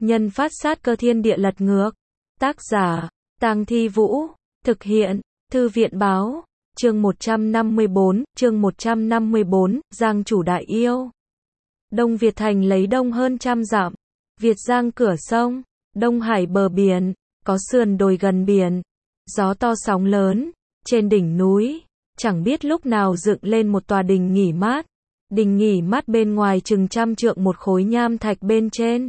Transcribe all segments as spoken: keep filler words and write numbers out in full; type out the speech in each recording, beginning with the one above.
Nhân phát sát cơ thiên địa lật ngược. Tác giả, Tang Thi Vũ. Thực hiện, Thư viện báo. Chương một trăm năm mươi bốn, chương một trăm năm mươi bốn, Giang chủ đại yêu. Đông Việt thành lấy đông hơn trăm dặm. Việt Giang cửa sông, Đông Hải bờ biển, có sườn đồi gần biển. Gió to sóng lớn, trên đỉnh núi, chẳng biết lúc nào dựng lên một tòa đình nghỉ mát. Đình nghỉ mát bên ngoài chừng trăm trượng một khối nham thạch bên trên.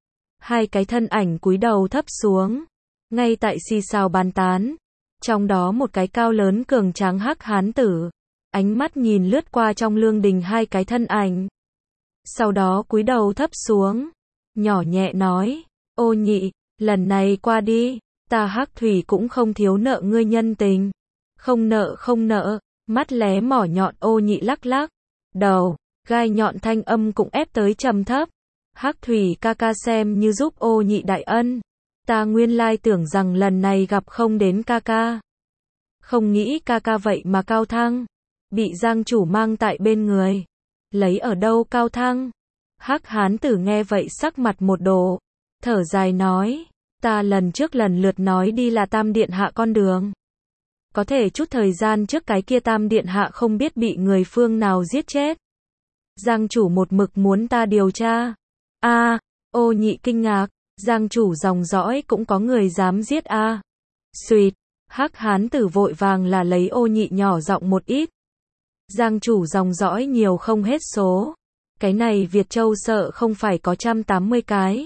Hai cái thân ảnh cúi đầu thấp xuống, ngay tại xì xào bàn tán. Trong đó một cái cao lớn cường tráng hắc hán tử, ánh mắt nhìn lướt qua trong lương đình hai cái thân ảnh. Sau đó cúi đầu thấp xuống, nhỏ nhẹ nói, Ô Nhị, lần này qua đi, ta Hắc Thủy cũng không thiếu nợ ngươi nhân tình. Không nợ không nợ, mắt lé mỏ nhọn Ô Nhị lắc lắc đầu, gai nhọn thanh âm cũng ép tới trầm thấp. Hắc Thủy ca ca xem như giúp Ô Nhị đại ân. Ta nguyên lai tưởng rằng lần này gặp không đến ca ca. Không nghĩ ca ca vậy mà cao thăng. Bị Giang chủ mang tại bên người. Lấy ở đâu cao thăng? Hắc hán tử nghe vậy sắc mặt một đồ. Thở dài nói. Ta lần trước lần lượt nói đi là Tam Điện Hạ con đường. Có thể chút thời gian trước cái kia Tam Điện Hạ không biết bị người phương nào giết chết. Giang chủ một mực muốn ta điều tra. A, à, Ô Nhị kinh ngạc. Giang chủ dòng dõi cũng có người dám giết a. À. Xuyệt, hắc hán tử vội vàng là lấy Ô Nhị nhỏ giọng một ít. Giang chủ dòng dõi nhiều không hết số. Cái này Việt Châu sợ không phải có trăm tám mươi cái.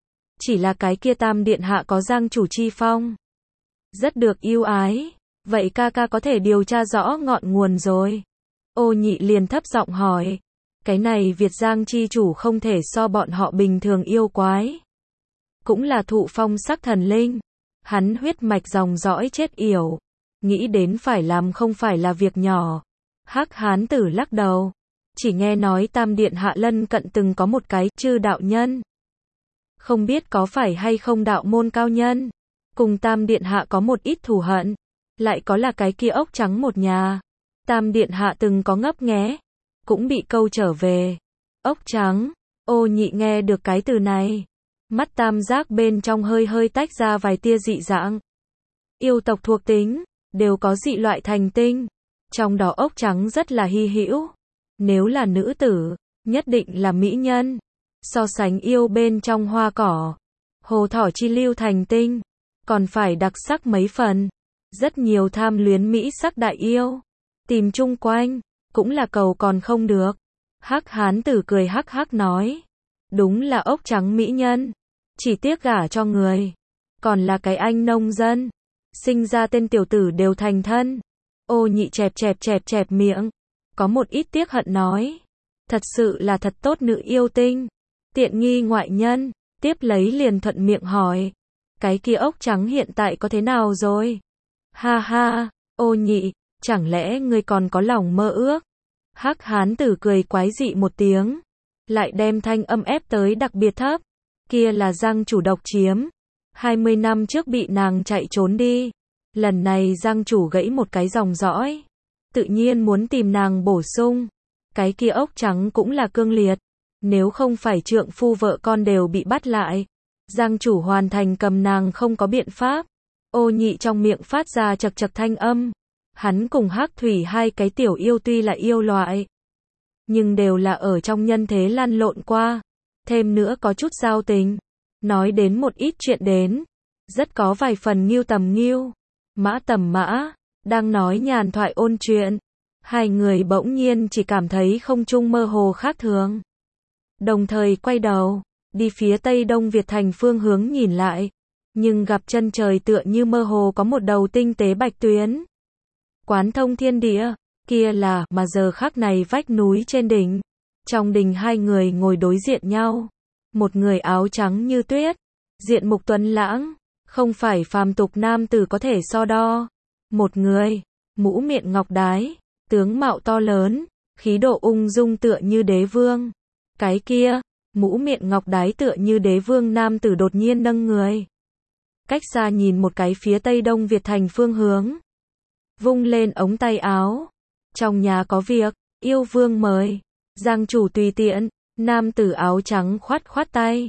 Chỉ là cái kia Tam Điện Hạ có Giang chủ chi phong. Rất được yêu ái. Vậy ca ca có thể điều tra rõ ngọn nguồn rồi. Ô Nhị liền thấp giọng hỏi. Cái này Việt Giang chi chủ không thể so bọn họ bình thường yêu quái. Cũng là thụ phong sắc thần linh. Hắn huyết mạch dòng dõi chết yểu. Nghĩ đến phải làm không phải là việc nhỏ. Hắc hán tử lắc đầu. Chỉ nghe nói Tam Điện Hạ lân cận từng có một cái chư đạo nhân. Không biết có phải hay không đạo môn cao nhân. Cùng Tam Điện Hạ có một ít thù hận. Lại có là cái kia ốc trắng một nhà. Tam Điện Hạ từng có ngấp nghé. Cũng bị câu trở về. Ốc trắng. Ô Nhị nghe được cái từ này. Mắt tam giác bên trong hơi hơi tách ra vài tia dị dạng. Yêu tộc thuộc tính, đều có dị loại thành tinh. Trong đó ốc trắng rất là hy hữu. Nếu là nữ tử, nhất định là mỹ nhân. So sánh yêu bên trong hoa cỏ. Hồ thỏ chi lưu thành tinh. Còn phải đặc sắc mấy phần. Rất nhiều tham luyến mỹ sắc đại yêu. Tìm chung quanh, cũng là cầu còn không được. Hắc hán tử cười hắc hắc nói. Đúng là ốc trắng mỹ nhân. Chỉ tiếc gả cho người. Còn là cái anh nông dân. Sinh ra tên tiểu tử đều thành thân. Ô Nhị chẹp chẹp chẹp chẹp miệng. Có một ít tiếc hận nói. Thật sự là thật tốt nữ yêu tinh. Tiện nghi ngoại nhân. Tiếp lấy liền thuận miệng hỏi. Cái kia ốc trắng hiện tại có thế nào rồi? Ha ha, Ô Nhị, chẳng lẽ ngươi còn có lòng mơ ước? Hắc hán tử cười quái dị một tiếng. Lại đem thanh âm ép tới đặc biệt thấp. Kia là Giang chủ độc chiếm. hai mươi năm trước bị nàng chạy trốn đi. Lần này Giang chủ gãy một cái dòng dõi. Tự nhiên muốn tìm nàng bổ sung. Cái kia ốc trắng cũng là cương liệt. Nếu không phải trượng phu vợ con đều bị bắt lại. Giang chủ hoàn thành cầm nàng không có biện pháp. Ô Nhị trong miệng phát ra chật chật thanh âm. Hắn cùng Hắc Thủy hai cái tiểu yêu tuy là yêu loại. Nhưng đều là ở trong nhân thế lăn lộn qua. Thêm nữa có chút giao tình. Nói đến một ít chuyện đến. Rất có vài phần nghiêu tầm nghiêu. Mã tầm mã. Đang nói nhàn thoại ôn chuyện. Hai người bỗng nhiên chỉ cảm thấy không trung mơ hồ khác thường. Đồng thời quay đầu. Đi phía tây đông Việt thành phương hướng nhìn lại. Nhưng gặp chân trời tựa như mơ hồ có một đầu tinh tế bạch tuyến. Quán thông thiên địa. Kia là mà giờ khắc này vách núi trên đỉnh. Trong đình hai người ngồi đối diện nhau. Một người áo trắng như tuyết. Diện mục tuấn lãng. Không phải phàm tục nam tử có thể so đo. Một người. Mũ miệng ngọc đái. Tướng mạo to lớn. Khí độ ung dung tựa như đế vương. Cái kia. Mũ miệng ngọc đái tựa như đế vương nam tử đột nhiên nâng người. Cách xa nhìn một cái phía tây đông Việt thành phương hướng. Vung lên ống tay áo. Trong nhà có việc. Yêu vương mời. Giang chủ tùy tiện. Nam tử áo trắng khoát khoát tay.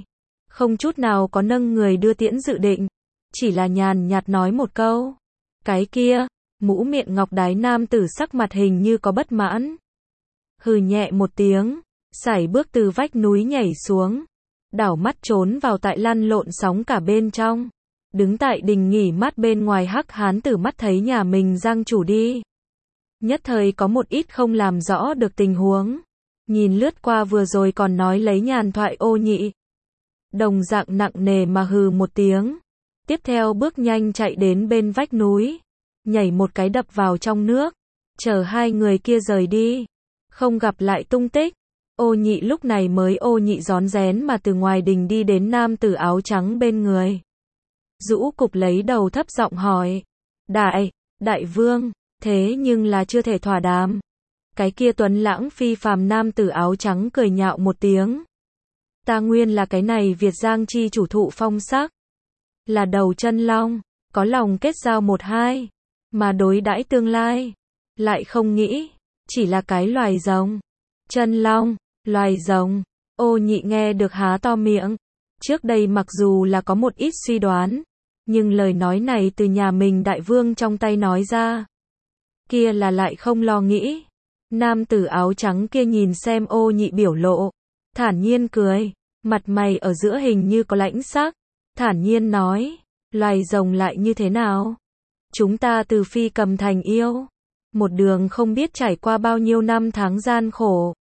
không chút nào có nâng người đưa tiễn dự định, chỉ là nhàn nhạt nói một câu. Cái kia, mũ miệng ngọc đái nam tử sắc mặt hình như có bất mãn. Hừ nhẹ một tiếng, sải bước từ vách núi nhảy xuống, đảo mắt trốn vào tại lăn lộn sóng cả bên trong. Đứng tại đình nghỉ mát bên ngoài hắc hán tử mắt thấy nhà mình giang chủ đi. Nhất thời có một ít không làm rõ được tình huống. Nhìn lướt qua vừa rồi còn nói lấy nhàn thoại Ô Nhị. Đồng dạng nặng nề mà hừ một tiếng. Tiếp theo bước nhanh chạy đến bên vách núi. Nhảy một cái đập vào trong nước. Chờ hai người kia rời đi. Không gặp lại tung tích. Ô Nhị lúc này mới Ô Nhị rón rén mà từ ngoài đình đi đến nam tử áo trắng bên người. Rũ cục lấy đầu thấp giọng hỏi. Đại, đại vương, thế nhưng là chưa thể thỏa đàm. Cái kia tuấn lãng phi phàm nam tử áo trắng cười nhạo một tiếng. Ta nguyên là cái này Việt Giang chi chủ thụ phong sắc. Là đầu chân long, có lòng kết giao một hai. Mà đối đãi tương lai. Lại không nghĩ, chỉ là cái loài rồng. Chân long, loài rồng. Ô Nhị nghe được há to miệng. Trước đây mặc dù là có một ít suy đoán. Nhưng lời nói này từ nhà mình đại vương trong tay nói ra. Kia là lại không lo nghĩ. Nam tử áo trắng kia nhìn xem Ô Nhị biểu lộ. Thản nhiên cười. Mặt mày ở giữa hình như có lãnh sắc. Thản nhiên nói. Loài rồng lại như thế nào? Chúng ta từ phi cầm thành yêu. Một đường không biết trải qua bao nhiêu năm tháng gian khổ.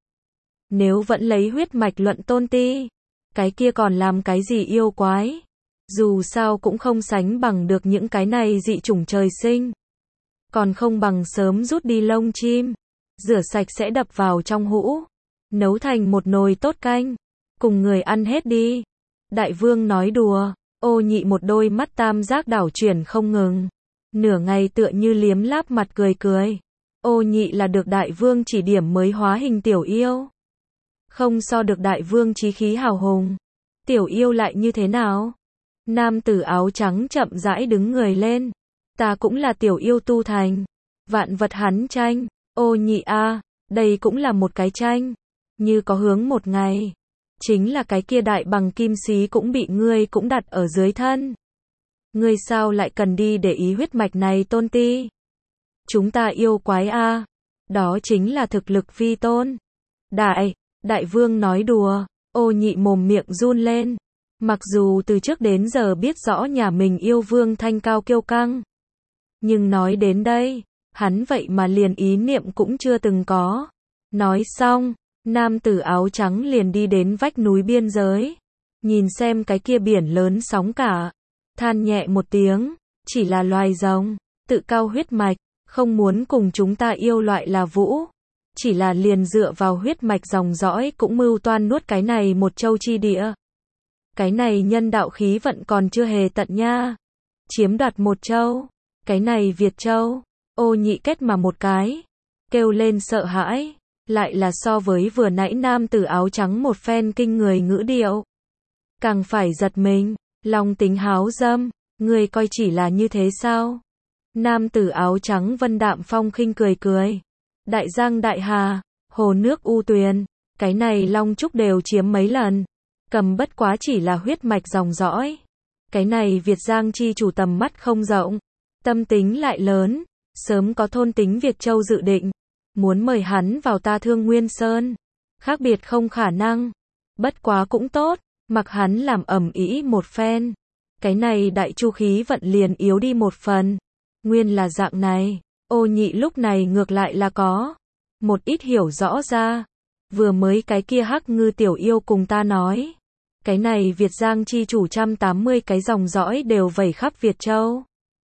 Nếu vẫn lấy huyết mạch luận tôn ti. Cái kia còn làm cái gì yêu quái? Dù sao cũng không sánh bằng được những cái này dị chủng trời sinh. Còn không bằng sớm rút đi lông chim. Rửa sạch sẽ đập vào trong hũ. Nấu thành một nồi tốt canh. Cùng người ăn hết đi. Đại vương nói đùa. Ô Nhị một đôi mắt tam giác đảo chuyển không ngừng. Nửa ngày tựa như liếm láp mặt cười cười. Ô Nhị là được đại vương chỉ điểm mới hóa hình tiểu yêu. Không so được đại vương chí khí hào hùng. Tiểu yêu lại như thế nào? Nam tử áo trắng chậm rãi đứng người lên. Ta cũng là tiểu yêu tu thành. Vạn vật hắn tranh. Ô Nhị a, đây cũng là một cái tranh. Như có hướng một ngày. Chính là cái kia đại bằng kim xí cũng bị ngươi cũng đặt ở dưới thân. Ngươi sao lại cần đi để ý huyết mạch này tôn ti? Chúng ta yêu quái a, đó chính là thực lực vi tôn. Đại, đại vương nói đùa. Ô Nhị mồm miệng run lên. Mặc dù từ trước đến giờ biết rõ nhà mình yêu vương thanh cao kiêu căng. Nhưng nói đến đây, hắn vậy mà liền ý niệm cũng chưa từng có. Nói xong, nam tử áo trắng liền đi đến vách núi biên giới. Nhìn xem cái kia biển lớn sóng cả. Than nhẹ một tiếng, chỉ là loài rồng, tự cao huyết mạch, không muốn cùng chúng ta yêu loại là vũ. Chỉ là liền dựa vào huyết mạch dòng dõi cũng mưu toan nuốt cái này một châu chi địa. Cái này nhân đạo khí vận còn chưa hề tận nha. Chiếm đoạt một châu. Cái này Việt châu. Ô Nhị kết mà một cái. Kêu lên sợ hãi. Lại là so với vừa nãy nam tử áo trắng một phen kinh người ngữ điệu. Càng phải giật mình. Lòng tính háo dâm. Người coi chỉ là như thế sao? Nam tử áo trắng vân đạm phong khinh cười cười. Đại giang đại hà. Hồ nước u tuyền. Cái này Long Trúc đều chiếm mấy lần. Cầm bất quá chỉ là huyết mạch dòng dõi. Cái này Việt Giang chi chủ tầm mắt không rộng. Tâm tính lại lớn. Sớm có thôn tính Việt Châu dự định. Muốn mời hắn vào ta Thương Nguyên Sơn. Khác biệt không khả năng. Bất quá cũng tốt. Mặc hắn làm ẩm ĩ một phen. Cái này đại chu khí vận liền yếu đi một phần. Nguyên là dạng này. Ô Nhị lúc này ngược lại là có một ít hiểu rõ ra. Vừa mới cái kia hắc ngư tiểu yêu cùng ta nói. Cái này Việt Giang chi chủ một trăm tám mươi cái dòng dõi đều vẩy khắp Việt Châu.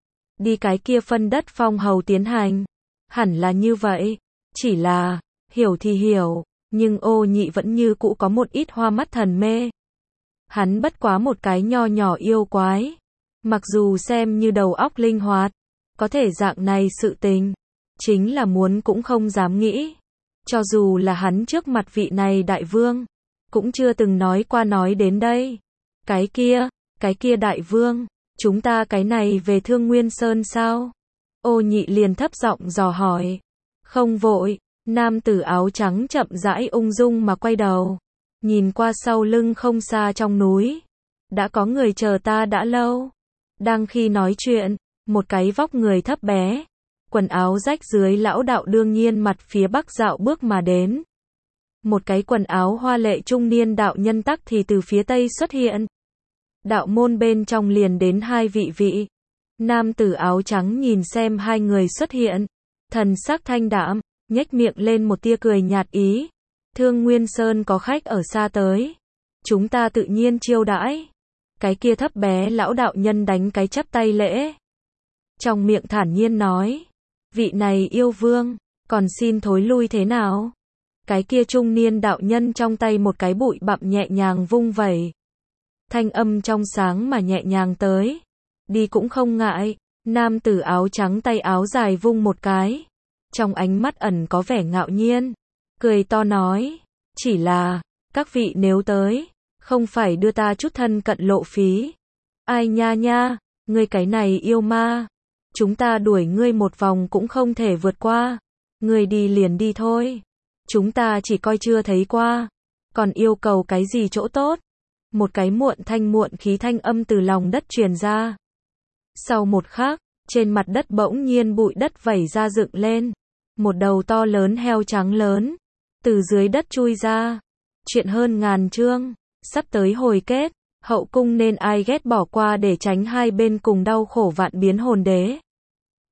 Đi cái kia phân đất phong hầu tiến hành. Hẳn là như vậy. Chỉ là, hiểu thì hiểu, nhưng Ô Nhị vẫn như cũ có một ít hoa mắt thần mê. Hắn bất quá một cái nho nhỏ yêu quái. Mặc dù xem như đầu óc linh hoạt. Có thể dạng này sự tình. Chính là muốn cũng không dám nghĩ. Cho dù là hắn trước mặt vị này đại vương. Cũng chưa từng nói qua nói đến đây. Cái kia, cái kia đại vương. Chúng ta cái này về Thương Nguyên Sơn sao? Ô Nhị liền thấp giọng dò hỏi. Không vội. Nam tử áo trắng chậm rãi ung dung mà quay đầu. Nhìn qua sau lưng không xa trong núi. đã có người chờ ta đã lâu. Đang khi nói chuyện, một cái vóc người thấp bé, quần áo rách dưới lão đạo đương nhiên mặt phía bắc dạo bước mà đến. Một cái quần áo hoa lệ trung niên đạo nhân tắc thì từ phía tây xuất hiện. Đạo môn bên trong liền đến hai vị vị. Nam tử áo trắng nhìn xem hai người xuất hiện, thần sắc thanh đạm, nhếch miệng lên một tia cười nhạt ý. Thương Nguyên Sơn có khách ở xa tới, chúng ta tự nhiên chiêu đãi. Cái kia thấp bé lão đạo nhân đánh cái chắp tay lễ. Trong miệng thản nhiên nói, vị này yêu vương, còn xin thối lui thế nào? Cái kia trung niên đạo nhân trong tay một cái bụi bặm nhẹ nhàng vung vẩy. Thanh âm trong sáng mà nhẹ nhàng tới. Đi cũng không ngại. Nam tử áo trắng tay áo dài vung một cái. Trong ánh mắt ẩn có vẻ ngạo nhiên. Cười to nói. Chỉ là, các vị nếu tới, không phải đưa ta chút thân cận lộ phí. Ai nha nha, ngươi cái này yêu ma. Chúng ta đuổi ngươi một vòng cũng không thể vượt qua. Ngươi đi liền đi thôi. Chúng ta chỉ coi chưa thấy qua. Còn yêu cầu cái gì chỗ tốt? Một cái muộn thanh muộn khí thanh âm từ lòng đất truyền ra. Sau một khắc, trên mặt đất bỗng nhiên bụi đất vẩy ra dựng lên. Một đầu to lớn heo trắng lớn, từ dưới đất chui ra. Chuyện hơn ngàn chương, sắp tới hồi kết, hậu cung nên ai ghét bỏ qua để tránh hai bên cùng đau khổ vạn biến hồn đế.